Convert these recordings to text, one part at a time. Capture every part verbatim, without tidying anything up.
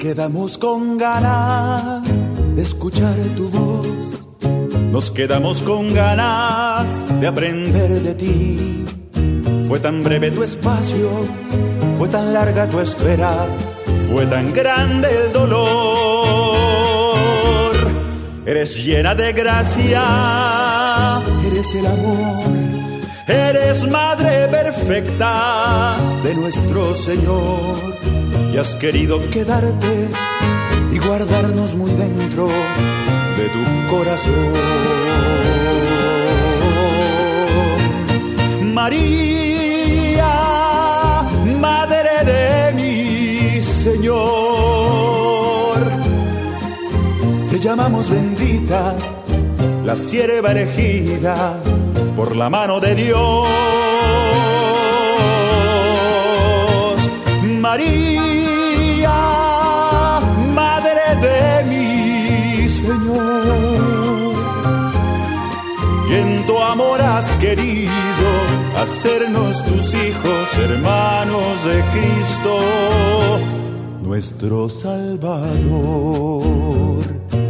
quedamos con ganas de escuchar tu voz. Nos quedamos con ganas de aprender de ti. Fue tan breve tu espacio, fue tan larga tu espera, fue tan grande el dolor. Eres llena de gracia, eres el amor, eres madre perfecta de nuestro Señor. Y has querido quedarte y guardarnos muy dentro de tu corazón. María, madre de mi Señor, te llamamos bendita, la sierva elegida por la mano de Dios. María, madre de mi Señor, y en tu amor has querido hacernos tus hijos, hermanos de Cristo, nuestro Salvador.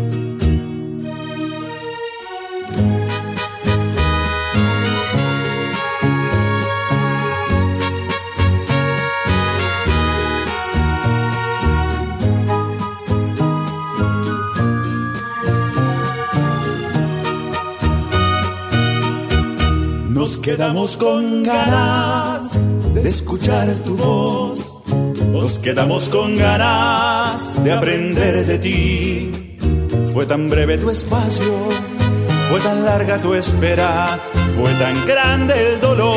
Nos quedamos con ganas de escuchar tu voz. Nos quedamos con ganas de aprender de ti. Fue tan breve tu espacio, fue tan larga tu espera, fue tan grande el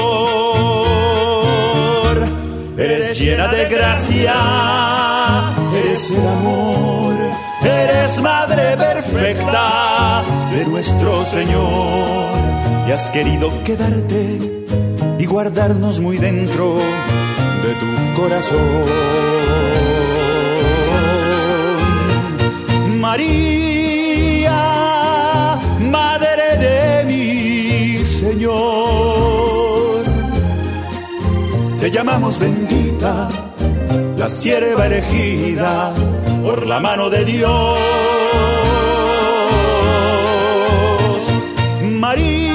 dolor. Eres llena de gracia, eres el amor, eres madre perfecta de nuestro Señor. Y has querido quedarte y guardarnos muy dentro de tu corazón. María, madre de mi Señor, te llamamos bendita, la sierva elegida por la mano de Dios. María,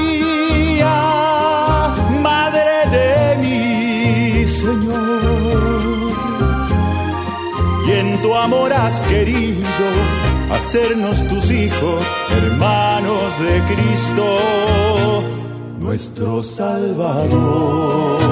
Señor, y en tu amor has querido hacernos tus hijos, hermanos de Cristo, nuestro Salvador.